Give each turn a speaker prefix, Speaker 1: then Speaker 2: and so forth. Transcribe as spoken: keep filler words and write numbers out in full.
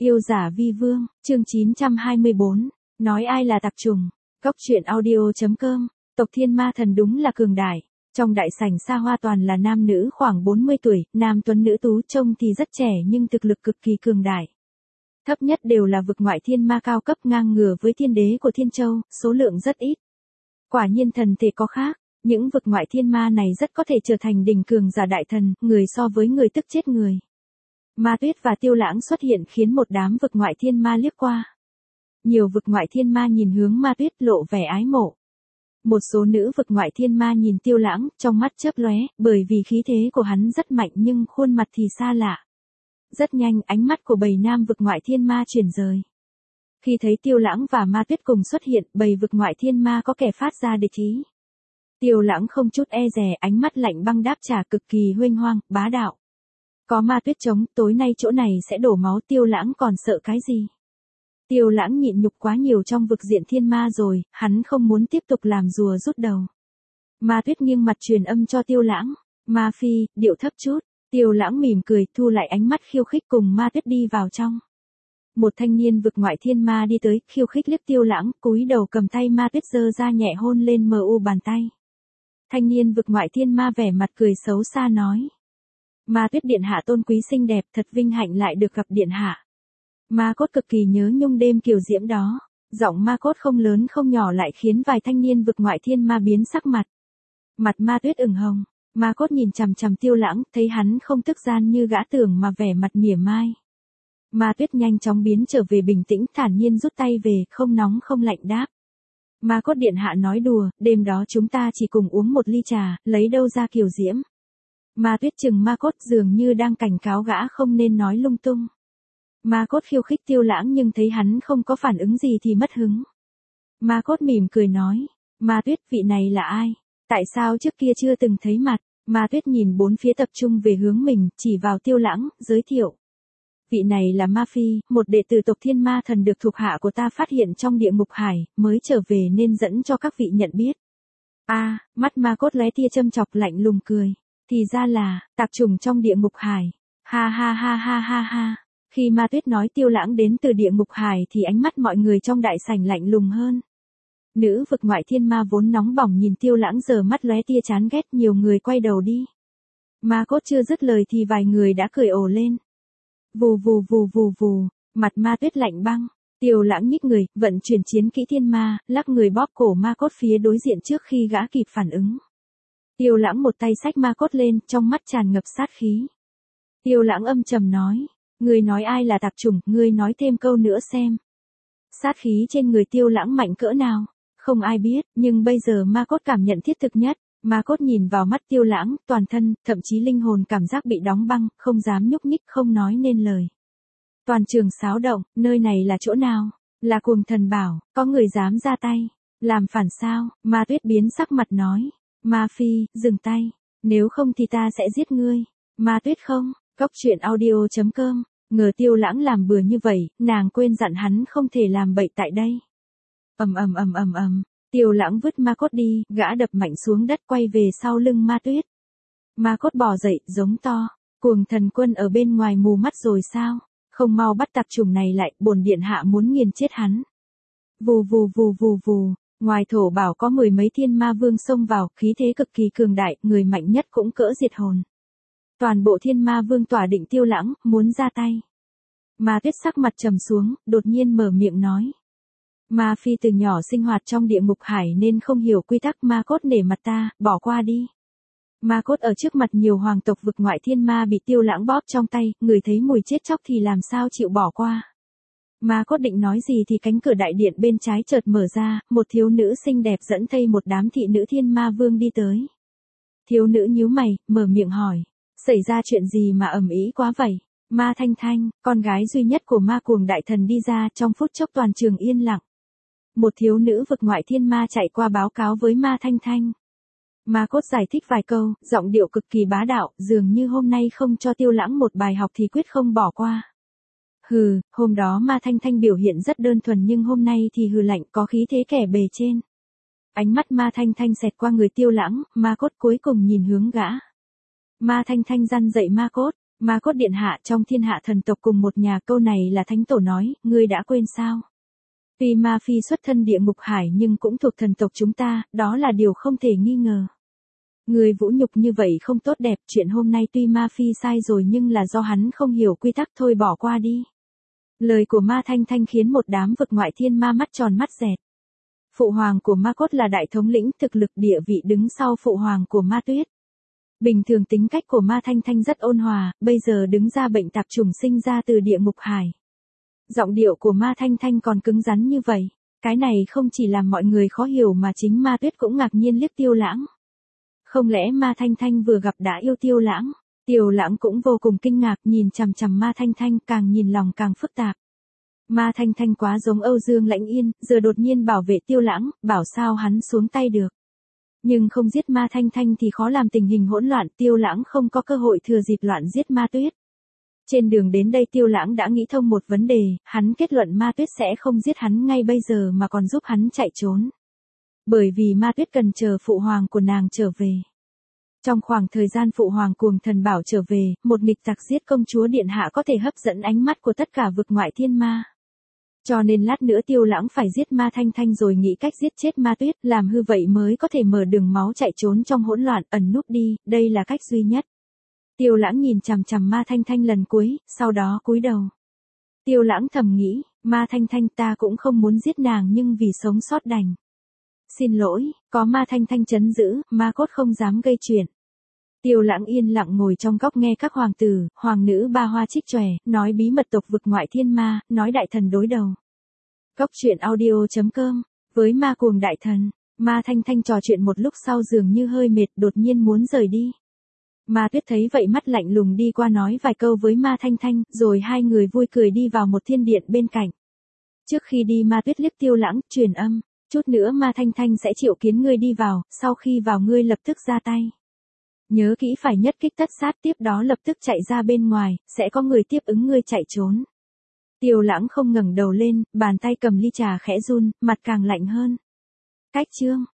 Speaker 1: Yêu giả vi vương, chương chín trăm hai mươi bốn, nói ai là tặc trùng. Cốc truyện audio chấm com, tộc thiên ma thần đúng là cường đại. Trong đại sảnh xa hoa toàn là nam nữ khoảng bốn mươi tuổi, nam tuấn nữ tú trông thì rất trẻ nhưng thực lực cực kỳ cường đại. Thấp nhất đều là vực ngoại thiên ma cao cấp ngang ngửa với thiên đế của Thiên Châu, số lượng rất ít. Quả nhiên thần thể có khác, những vực ngoại thiên ma này rất có thể trở thành đỉnh cường giả đại thần, người so với người tức chết người. Ma Tuyết và Tiêu Lãng xuất hiện khiến một đám vực ngoại thiên ma liếc qua. Nhiều vực ngoại thiên ma nhìn hướng Ma Tuyết lộ vẻ ái mộ. Một số nữ vực ngoại thiên ma nhìn Tiêu Lãng, trong mắt chớp lóe, bởi vì khí thế của hắn rất mạnh nhưng khuôn mặt thì xa lạ. Rất nhanh ánh mắt của bầy nam vực ngoại thiên ma chuyển rời. Khi thấy Tiêu Lãng và Ma Tuyết cùng xuất hiện, bầy vực ngoại thiên ma có kẻ phát ra địch ý. Tiêu Lãng không chút e dè, ánh mắt lạnh băng đáp trả cực kỳ huênh hoang, bá đạo. Có Ma Tuyết chống, tối nay chỗ này sẽ đổ máu, Tiêu Lãng còn sợ cái gì? Tiêu Lãng nhịn nhục quá nhiều trong vực diện thiên ma rồi, hắn không muốn tiếp tục làm rùa rút đầu. Ma Tuyết nghiêng mặt truyền âm cho Tiêu Lãng, Ma Phi, điệu thấp chút. Tiêu Lãng mỉm cười, thu lại ánh mắt khiêu khích cùng Ma Tuyết đi vào trong. Một thanh niên vực ngoại thiên ma đi tới, khiêu khích liếc Tiêu Lãng, cúi đầu cầm tay Ma Tuyết giơ ra nhẹ hôn lên mờ u bàn tay. Thanh niên vực ngoại thiên ma vẻ mặt cười xấu xa nói. Ma Tuyết điện hạ tôn quý xinh đẹp, thật vinh hạnh lại được gặp điện hạ. Ma Cốt cực kỳ nhớ nhung đêm kiều diễm đó. Giọng Ma Cốt không lớn không nhỏ lại khiến vài thanh niên vực ngoại thiên ma biến sắc mặt. Mặt Ma Tuyết ửng hồng. Ma Cốt nhìn chằm chằm Tiêu Lãng, thấy hắn không tức gian như gã tưởng mà vẻ mặt mỉa mai. Ma Tuyết nhanh chóng biến trở về bình tĩnh, thản nhiên rút tay về, không nóng không lạnh đáp. Ma Cốt điện hạ nói đùa, đêm đó chúng ta chỉ cùng uống một ly trà, lấy đâu ra kiều diễm. Ma Tuyết chừng Ma Cốt dường như đang cảnh cáo gã không nên nói lung tung. Ma Cốt khiêu khích Tiêu Lãng nhưng thấy hắn không có phản ứng gì thì mất hứng. Ma Cốt mỉm cười nói, Ma Tuyết, vị này là ai? Tại sao trước kia chưa từng thấy mặt? Ma Tuyết nhìn bốn phía tập trung về hướng mình, chỉ vào Tiêu Lãng, giới thiệu. Vị này là Ma Phi, một đệ tử tộc thiên ma thần được thuộc hạ của ta phát hiện trong địa ngục hải, mới trở về nên dẫn cho các vị nhận biết. A, à, mắt Ma Cốt lóe tia châm chọc lạnh lùng cười. Thì ra là, tặc trùng trong địa ngục hải. Ha ha ha ha ha ha. Khi Ma Tuyết nói Tiêu Lãng đến từ địa ngục hải thì ánh mắt mọi người trong đại sảnh lạnh lùng hơn. Nữ vực ngoại thiên ma vốn nóng bỏng nhìn Tiêu Lãng giờ mắt lóe tia chán ghét, nhiều người quay đầu đi. Ma Cốt chưa dứt lời thì vài người đã cười ồ lên. Vù vù vù vù vù, mặt Ma Tuyết lạnh băng. Tiêu Lãng nhích người, vận chuyển chiến kỹ thiên ma, lắc người bóp cổ Ma Cốt phía đối diện trước khi gã kịp phản ứng. Tiêu Lãng một tay xách Ma Cốt lên, trong mắt tràn ngập sát khí. Tiêu Lãng âm trầm nói, ngươi nói ai là tặc chủng, ngươi nói thêm câu nữa xem. Sát khí trên người Tiêu Lãng mạnh cỡ nào, không ai biết, nhưng bây giờ Ma Cốt cảm nhận thiết thực nhất. Ma Cốt nhìn vào mắt Tiêu Lãng, toàn thân, thậm chí linh hồn cảm giác bị đóng băng, không dám nhúc nhích, không nói nên lời. Toàn trường xáo động, nơi này là chỗ nào? Là Cuồng Thần Bảo, có người dám ra tay. Làm phản sao? Ma Tuyết biến sắc mặt nói. Ma Phi, dừng tay. Nếu không thì ta sẽ giết ngươi. Ma Tuyết không, cốc truyện audio chấm com. Ngờ Tiêu Lãng làm bừa như vậy, nàng quên dặn hắn không thể làm bậy tại đây. Ầm ầm ầm ầm ầm. Tiêu Lãng vứt Ma Cốt đi, gã đập mạnh xuống đất quay về sau lưng Ma Tuyết. Ma Cốt bò dậy, giống to. Cuồng Thần Quân ở bên ngoài mù mắt rồi sao? Không mau bắt tặc trùng này lại, bổn điện hạ muốn nghiền chết hắn. Vù vù vù vù vù. Ngoài thổ bảo có mười mấy thiên ma vương xông vào, khí thế cực kỳ cường đại, người mạnh nhất cũng cỡ diệt hồn. Toàn bộ thiên ma vương tỏa định Tiêu Lãng, muốn ra tay. Ma Tuyết sắc mặt trầm xuống, đột nhiên mở miệng nói. Ma Phi từ nhỏ sinh hoạt trong địa ngục hải nên không hiểu quy tắc, Ma Cốt nể mặt ta, bỏ qua đi. Ma Cốt ở trước mặt nhiều hoàng tộc vực ngoại thiên ma bị Tiêu Lãng bóp trong tay, người thấy mùi chết chóc thì làm sao chịu bỏ qua. Ma Cốt định nói gì thì cánh cửa đại điện bên trái chợt mở ra, một thiếu nữ xinh đẹp dẫn thay một đám thị nữ thiên ma vương đi tới. Thiếu nữ nhíu mày, mở miệng hỏi, xảy ra chuyện gì mà ầm ĩ quá vậy? Ma Thanh Thanh, con gái duy nhất của Ma Cuồng đại thần đi ra, trong phút chốc toàn trường yên lặng. Một thiếu nữ vực ngoại thiên ma chạy qua báo cáo với Ma Thanh Thanh. Ma Cốt giải thích vài câu, giọng điệu cực kỳ bá đạo, dường như hôm nay không cho Tiêu Lãng một bài học thì quyết không bỏ qua. Hừ, hôm đó Ma Thanh Thanh biểu hiện rất đơn thuần nhưng hôm nay thì hừ lạnh, có khí thế kẻ bề trên. Ánh mắt Ma Thanh Thanh xẹt qua người Tiêu Lãng, Ma Cốt cuối cùng nhìn hướng gã. Ma Thanh Thanh răn dậy Ma Cốt, Ma cốt điện hạ, trong thiên hạ thần tộc cùng một nhà, câu này là thánh tổ nói, ngươi đã quên sao? Tuy Ma Phi xuất thân địa ngục hải nhưng cũng thuộc thần tộc chúng ta, đó là điều không thể nghi ngờ. Người vũ nhục như vậy không tốt đẹp, chuyện hôm nay tuy Ma Phi sai rồi nhưng là do hắn không hiểu quy tắc thôi, bỏ qua đi. Lời của Ma Thanh Thanh khiến một đám vực ngoại thiên ma mắt tròn mắt dẹt. Phụ hoàng của Ma Cốt là đại thống lĩnh, thực lực địa vị đứng sau phụ hoàng của Ma Tuyết. Bình thường tính cách của Ma Thanh Thanh rất ôn hòa, bây giờ đứng ra bệnh tạp chủng sinh ra từ địa ngục hải. Giọng điệu của Ma Thanh Thanh còn cứng rắn như vậy. Cái này không chỉ làm mọi người khó hiểu mà chính Ma Tuyết cũng ngạc nhiên liếc Tiêu Lãng. Không lẽ Ma Thanh Thanh vừa gặp đã yêu Tiêu Lãng? Tiêu Lãng cũng vô cùng kinh ngạc, nhìn chằm chằm Ma Thanh Thanh, càng nhìn lòng càng phức tạp. Ma Thanh Thanh quá giống Âu Dương Lãnh Yên, giờ đột nhiên bảo vệ Tiêu Lãng, bảo sao hắn xuống tay được. Nhưng không giết Ma Thanh Thanh thì khó làm tình hình hỗn loạn, Tiêu Lãng không có cơ hội thừa dịp loạn giết Ma Tuyết. Trên đường đến đây Tiêu Lãng đã nghĩ thông một vấn đề, hắn kết luận Ma Tuyết sẽ không giết hắn ngay bây giờ mà còn giúp hắn chạy trốn. Bởi vì Ma Tuyết cần chờ phụ hoàng của nàng trở về. Trong khoảng thời gian phụ hoàng cuồng thần bảo trở về, một nghịch tặc giết công chúa điện hạ có thể hấp dẫn ánh mắt của tất cả vực ngoại thiên ma. Cho nên lát nữa Tiêu Lãng phải giết Ma Thanh Thanh rồi nghĩ cách giết chết Ma Tuyết, làm hư vậy mới có thể mở đường máu chạy trốn trong hỗn loạn, ẩn núp đi, đây là cách duy nhất. Tiêu Lãng nhìn chằm chằm Ma Thanh Thanh lần cuối, sau đó cúi đầu. Tiêu Lãng thầm nghĩ, Ma Thanh Thanh ta cũng không muốn giết nàng nhưng vì sống sót đành. Xin lỗi, có Ma Thanh Thanh trấn giữ, Ma Cốt không dám gây chuyện. Tiêu Lãng yên lặng ngồi trong góc nghe các hoàng tử, hoàng nữ ba hoa trích chòe, nói bí mật tộc vực ngoại thiên ma, nói đại thần đối đầu. Góc truyện audio chấm com, với ma cuồng đại thần, Ma Thanh Thanh trò chuyện một lúc sau dường như hơi mệt, đột nhiên muốn rời đi. Ma Tuyết thấy vậy mắt lạnh lùng đi qua nói vài câu với Ma Thanh Thanh, rồi hai người vui cười đi vào một thiên điện bên cạnh. Trước khi đi Ma Tuyết liếc Tiêu Lãng, truyền âm, chút nữa Ma Thanh Thanh sẽ triệu kiến ngươi đi vào, sau khi vào ngươi lập tức ra tay. Nhớ kỹ phải nhất kích tất sát, tiếp đó lập tức chạy ra bên ngoài, sẽ có người tiếp ứng ngươi chạy trốn. Tiêu Lãng không ngẩng đầu lên, bàn tay cầm ly trà khẽ run, mặt càng lạnh hơn. Cách chương